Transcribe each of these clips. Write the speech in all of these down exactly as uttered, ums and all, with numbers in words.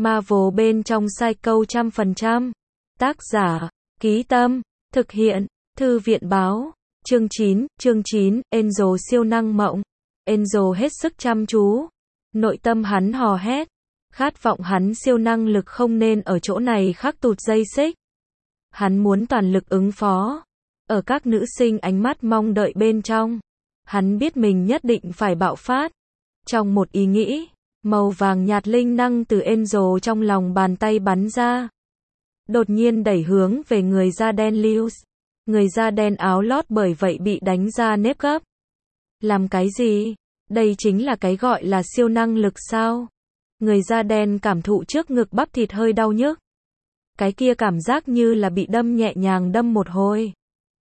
Marvel bên trong Psycho trăm phần trăm. Tác giả, Ký Tâm, thực hiện, Thư viện Báo. Chương chín, chương chín, Angel siêu năng mộng. Angel hết sức chăm chú. Nội tâm hắn hò hét. Khát vọng hắn siêu năng lực không nên ở chỗ này khắc tụt dây xích. Hắn muốn toàn lực ứng phó. Ở các nữ sinh ánh mắt mong đợi bên trong. Hắn biết mình nhất định phải bạo phát. Trong một ý nghĩ, màu vàng nhạt linh năng từ Angel trong lòng bàn tay bắn ra. Đột nhiên đẩy hướng về người da đen Lewis. Người da đen áo lót bởi vậy bị đánh ra nếp gấp. Làm cái gì? Đây chính là cái gọi là siêu năng lực sao? Người da đen cảm thụ trước ngực bắp thịt hơi đau nhức. Cái kia cảm giác như là bị đâm nhẹ nhàng đâm một hồi.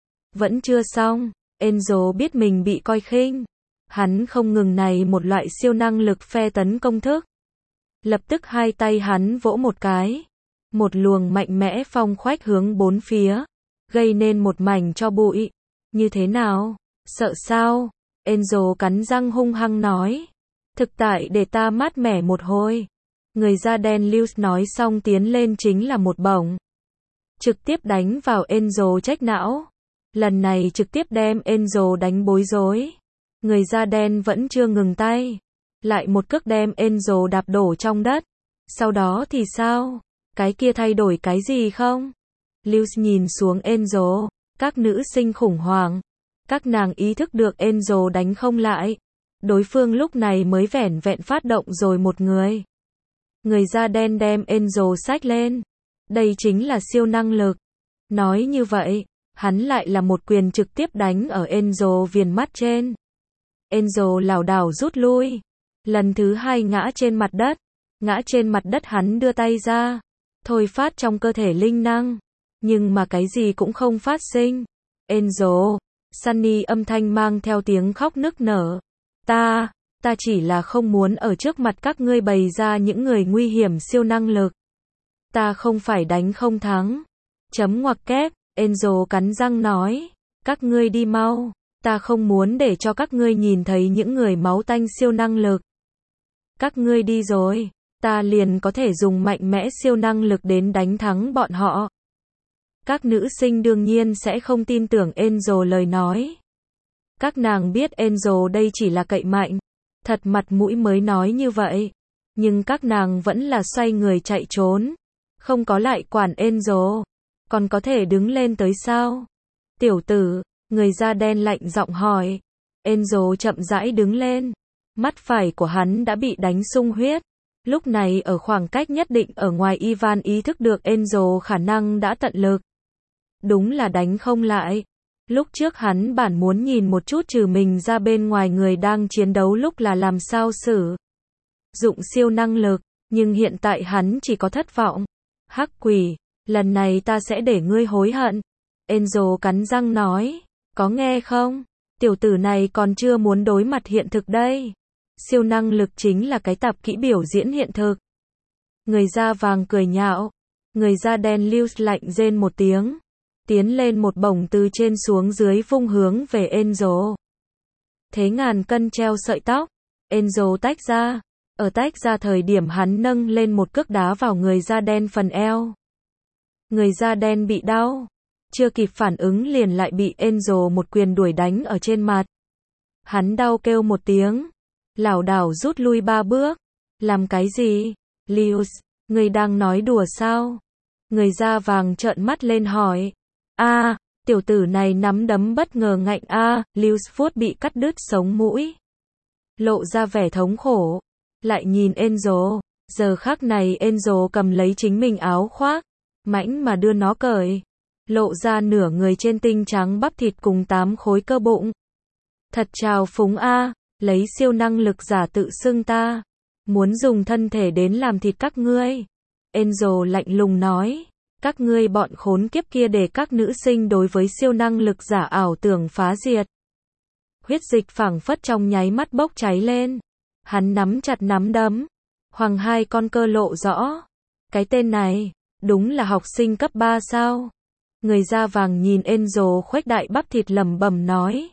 Vẫn chưa xong, Angel biết mình bị coi khinh. Hắn không ngừng này một loại siêu năng lực phe tấn công thức. Lập tức hai tay hắn vỗ một cái. Một luồng mạnh mẽ phong khoách hướng bốn phía. Gây nên một mảnh cho bụi. Như thế nào? Sợ sao? Angel cắn răng hung hăng nói. Thực tại để ta mát mẻ một hồi. Người da đen Lewis nói xong tiến lên chính là một bổng. Trực tiếp đánh vào Angel trách não. Lần này trực tiếp đem Angel đánh bối rối. Người da đen vẫn chưa ngừng tay. Lại một cước đem Angel đạp đổ trong đất. Sau đó thì sao? Cái kia thay đổi cái gì không? Lewis nhìn xuống Angel. Các nữ sinh khủng hoảng. Các nàng ý thức được Angel đánh không lại. Đối phương lúc này mới vẻn vẹn phát động rồi một người. Người da đen đem Angel xách lên. Đây chính là siêu năng lực. Nói như vậy, hắn lại là một quyền trực tiếp đánh ở Angel viền mắt trên. Angel lảo đảo rút lui. Lần thứ hai ngã trên mặt đất. Ngã trên mặt đất hắn đưa tay ra. Thôi phát trong cơ thể linh năng. Nhưng mà cái gì cũng không phát sinh. Angel, Sunny âm thanh mang theo tiếng khóc nức nở. Ta, ta chỉ là không muốn ở trước mặt các ngươi bày ra những người nguy hiểm siêu năng lực. Ta không phải đánh không thắng. Chấm ngoặc kép, Angel cắn răng nói. Các ngươi đi mau. Ta không muốn để cho các ngươi nhìn thấy những người máu tanh siêu năng lực. Các ngươi đi rồi, ta liền có thể dùng mạnh mẽ siêu năng lực đến đánh thắng bọn họ. Các nữ sinh đương nhiên sẽ không tin tưởng Angel lời nói. Các nàng biết Angel đây chỉ là cậy mạnh. Thật mặt mũi mới nói như vậy. Nhưng các nàng vẫn là xoay người chạy trốn. Không có lại quản Angel. Còn có thể đứng lên tới sao? Tiểu tử, người da đen lạnh giọng hỏi. Angel chậm rãi đứng lên. Mắt phải của hắn đã bị đánh sung huyết. Lúc này ở khoảng cách nhất định ở ngoài Ivan ý thức được Angel khả năng đã tận lực. Đúng là đánh không lại. Lúc trước hắn bản muốn nhìn một chút trừ mình ra bên ngoài người đang chiến đấu lúc là làm sao xử dụng siêu năng lực, nhưng hiện tại hắn chỉ có thất vọng. Hắc quỷ, lần này ta sẽ để ngươi hối hận. Angel cắn răng nói, có nghe không? Tiểu tử này còn chưa muốn đối mặt hiện thực đây. Siêu năng lực chính là cái tạp kỹ biểu diễn hiện thực. Người da vàng cười nhạo. Người da đen Lewis lạnh rên một tiếng. Tiến lên một bổng từ trên xuống dưới vung hướng về Angel. Thế ngàn cân treo sợi tóc. Angel tách ra. Ở tách ra thời điểm hắn nâng lên một cước đá vào người da đen phần eo. Người da đen bị đau. Chưa kịp phản ứng liền lại bị Angel một quyền đuổi đánh ở trên mặt. Hắn đau kêu một tiếng. Lảo đảo rút lui ba bước. Làm cái gì? Lewis, người đang nói đùa sao? Người da vàng trợn mắt lên hỏi. A, à, tiểu tử này nắm đấm bất ngờ ngạnh a, à, Lewis phút bị cắt đứt sống mũi. Lộ ra vẻ thống khổ. Lại nhìn Angel, giờ khắc này Angel cầm lấy chính mình áo khoác, mãnh mà đưa nó cởi. Lộ ra nửa người trên tinh trắng bắp thịt cùng tám khối cơ bụng. Thật trào phúng a, à, lấy siêu năng lực giả tự xưng ta. Muốn dùng thân thể đến làm thịt các ngươi. Angel lạnh lùng nói. Các ngươi bọn khốn kiếp kia để các nữ sinh đối với siêu năng lực giả ảo tưởng phá diệt. Huyết dịch phảng phất trong nháy mắt bốc cháy lên. Hắn nắm chặt nắm đấm. Hoàng hai con cơ lộ rõ. Cái tên này, đúng là học sinh cấp ba sao? Người da vàng nhìn Angel khuếch đại bắp thịt lẩm bẩm nói.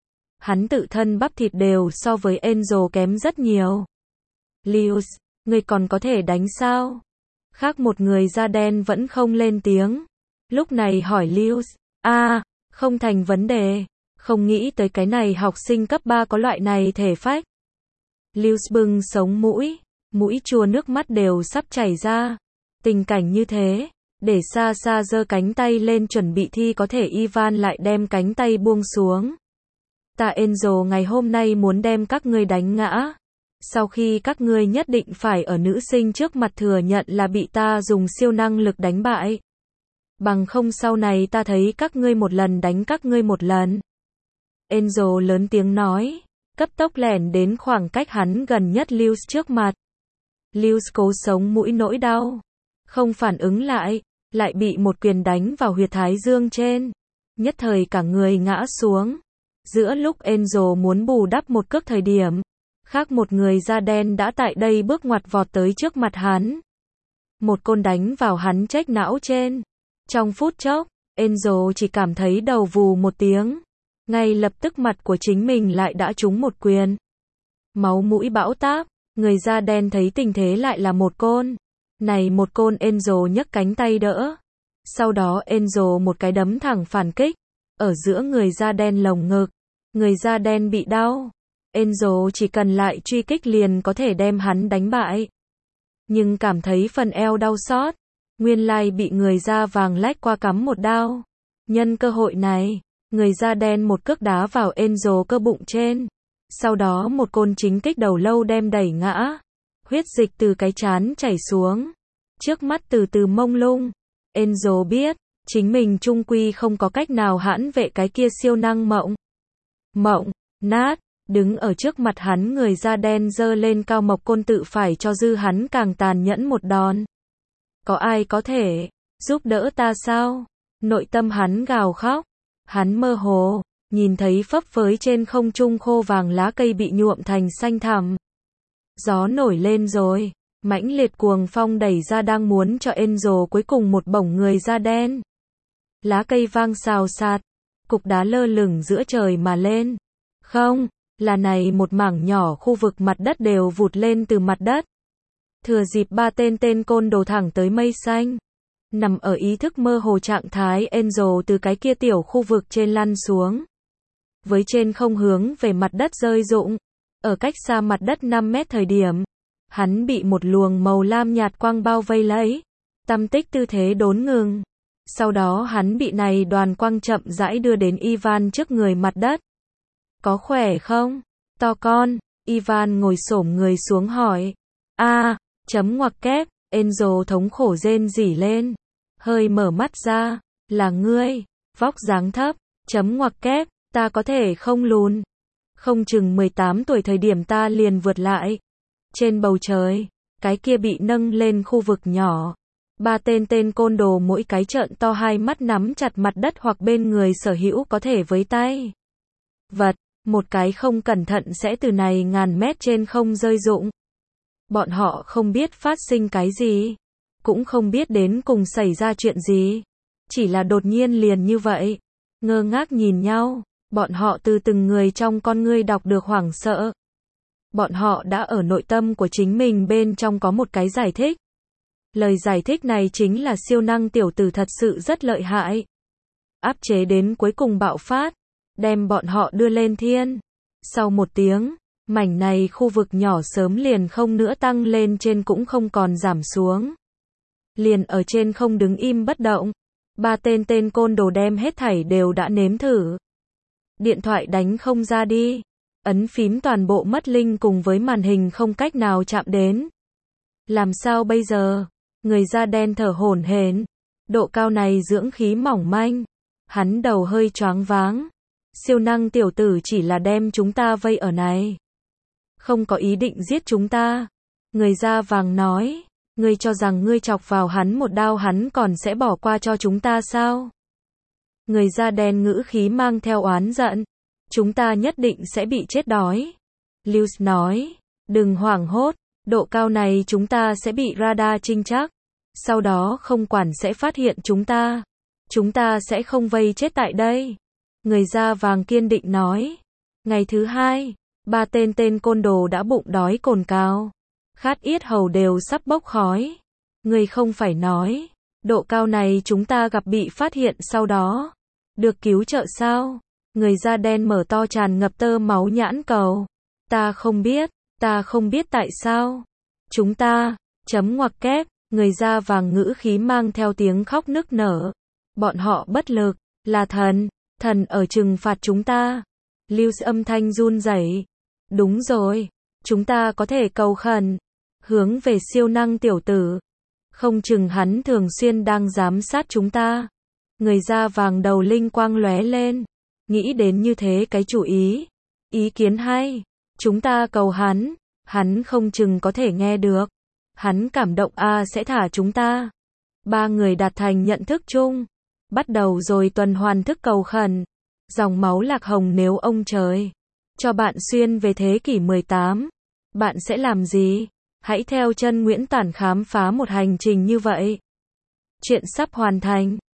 Hắn tự thân bắp thịt đều so với Angel kém rất nhiều. Lewis, ngươi còn có thể đánh sao? Khác một người da đen vẫn không lên tiếng. Lúc này hỏi Lewis, a, không thành vấn đề. Không nghĩ tới cái này học sinh cấp ba có loại này thể phách. Lewis bưng sống mũi, mũi chua nước mắt đều sắp chảy ra. Tình cảnh như thế, để xa xa giơ cánh tay lên chuẩn bị thi có thể Ivan lại đem cánh tay buông xuống. Ta Angel ngày hôm nay muốn đem các ngươi đánh ngã. Sau khi các ngươi nhất định phải ở nữ sinh trước mặt thừa nhận là bị ta dùng siêu năng lực đánh bại. Bằng không sau này ta thấy các ngươi một lần đánh các ngươi một lần. Angel lớn tiếng nói, cấp tốc lẻn đến khoảng cách hắn gần nhất Lewis trước mặt. Lewis cố sống mũi nỗi đau, không phản ứng lại, lại bị một quyền đánh vào huyệt thái dương trên. Nhất thời cả người ngã xuống. Giữa lúc Angel muốn bù đắp một cước thời điểm, khác một người da đen đã tại đây bước ngoặt vọt tới trước mặt hắn. Một côn đánh vào hắn trách não trên. Trong phút chốc, Angel chỉ cảm thấy đầu vù một tiếng. Ngay lập tức mặt của chính mình lại đã trúng một quyền. Máu mũi bão táp, người da đen thấy tình thế lại là một côn. Này một côn Angel nhấc cánh tay đỡ. Sau đó Angel một cái đấm thẳng phản kích. Ở giữa người da đen lồng ngực. Người da đen bị đau. Angel chỉ cần lại truy kích liền có thể đem hắn đánh bại. Nhưng cảm thấy phần eo đau xót. Nguyên lai bị người da vàng lách qua cắm một đao. Nhân cơ hội này, người da đen một cước đá vào Angel cơ bụng trên. Sau đó một côn chính kích đầu lâu đem đẩy ngã. Huyết dịch từ cái trán chảy xuống. Trước mắt từ từ mông lung. Angel biết, chính mình chung quy không có cách nào hãn vệ cái kia siêu năng mộng. Mộng, nát, đứng ở trước mặt hắn người da đen giơ lên cao mộc côn tự phải cho dư hắn càng tàn nhẫn một đòn. Có ai có thể giúp đỡ ta sao? Nội tâm hắn gào khóc. Hắn mơ hồ, nhìn thấy phấp phới trên không trung khô vàng lá cây bị nhuộm thành xanh thẳm. Gió nổi lên rồi, mãnh liệt cuồng phong đẩy ra đang muốn cho Angel cuối cùng một bổng người da đen. Lá cây vang xào xạc, cục đá lơ lửng giữa trời mà lên. Không, là này một mảng nhỏ khu vực mặt đất đều vụt lên từ mặt đất. Thừa dịp ba tên tên côn đồ thẳng tới mây xanh. Nằm ở ý thức mơ hồ trạng thái Angel từ cái kia tiểu khu vực trên lăn xuống. Với trên không hướng về mặt đất rơi rụng. Ở cách xa mặt đất năm mét thời điểm. Hắn bị một luồng màu lam nhạt quang bao vây lấy. Tâm tích tư thế đốn ngừng. Sau đó hắn bị này đoàn quang chậm rãi đưa đến Ivan trước người mặt đất. Có khỏe không? To con, Ivan ngồi xổm người xuống hỏi. A, chấm ngoặc kép, Angel thống khổ rên rỉ lên. Hơi mở mắt ra, là ngươi, vóc dáng thấp, chấm ngoặc kép, ta có thể không lùn. Không chừng mười tám tuổi thời điểm ta liền vượt lại. Trên bầu trời, cái kia bị nâng lên khu vực nhỏ. Ba tên tên côn đồ mỗi cái trợn to hai mắt nắm chặt mặt đất hoặc bên người sở hữu có thể với tay. Vật, một cái không cẩn thận sẽ từ này ngàn mét trên không rơi rụng. Bọn họ không biết phát sinh cái gì, cũng không biết đến cùng xảy ra chuyện gì. Chỉ là đột nhiên liền như vậy, ngơ ngác nhìn nhau, bọn họ từ từng người trong con ngươi đọc được hoảng sợ. Bọn họ đã ở nội tâm của chính mình bên trong có một cái giải thích. Lời giải thích này chính là siêu năng tiểu tử thật sự rất lợi hại. Áp chế đến cuối cùng bạo phát, đem bọn họ đưa lên thiên. Sau một tiếng, mảnh này khu vực nhỏ sớm liền không nữa tăng lên trên cũng không còn giảm xuống. Liền ở trên không đứng im bất động. Ba tên tên côn đồ đem hết thảy đều đã nếm thử. Điện thoại đánh không ra đi. Ấn phím toàn bộ mất linh cùng với màn hình không cách nào chạm đến. Làm sao bây giờ? Người da đen thở hổn hển. Độ cao này dưỡng khí mỏng manh. Hắn đầu hơi choáng váng. Siêu năng tiểu tử chỉ là đem chúng ta vây ở này. Không có ý định giết chúng ta. Người da vàng nói. Ngươi cho rằng ngươi chọc vào hắn một đao hắn còn sẽ bỏ qua cho chúng ta sao? Người da đen ngữ khí mang theo oán giận. Chúng ta nhất định sẽ bị chết đói. Lewis nói. Đừng hoảng hốt. Độ cao này chúng ta sẽ bị radar trinh trắc. Sau đó không quản sẽ phát hiện chúng ta. Chúng ta sẽ không vây chết tại đây. Người da vàng kiên định nói. Ngày thứ hai, ba tên tên côn đồ đã bụng đói cồn cào. Khát yết hầu đều sắp bốc khói. Ngươi không phải nói, độ cao này chúng ta gặp bị phát hiện sau đó được cứu trợ sao? Người da đen mở to tràn ngập tơ máu nhãn cầu. Ta không biết, ta không biết tại sao. Chúng ta, chấm ngoặc kép, người da vàng ngữ khí mang theo tiếng khóc nức nở. Bọn họ bất lực, là thần, thần ở trừng phạt chúng ta. Lưu âm thanh run rẩy. Đúng rồi, chúng ta có thể cầu khẩn, hướng về siêu năng tiểu tử. Không chừng hắn thường xuyên đang giám sát chúng ta. Người da vàng đầu linh quang lóe lên. Nghĩ đến như thế cái chủ ý. Ý kiến hay. Chúng ta cầu hắn. Hắn không chừng có thể nghe được. Hắn cảm động a sẽ thả chúng ta. Ba người đạt thành nhận thức chung. Bắt đầu rồi tuần hoàn thức cầu khẩn. Dòng máu lạc hồng nếu ông trời cho bạn xuyên về thế kỷ mười tám. Bạn sẽ làm gì? Hãy theo chân Nguyễn Tản khám phá một hành trình như vậy. Chuyện sắp hoàn thành.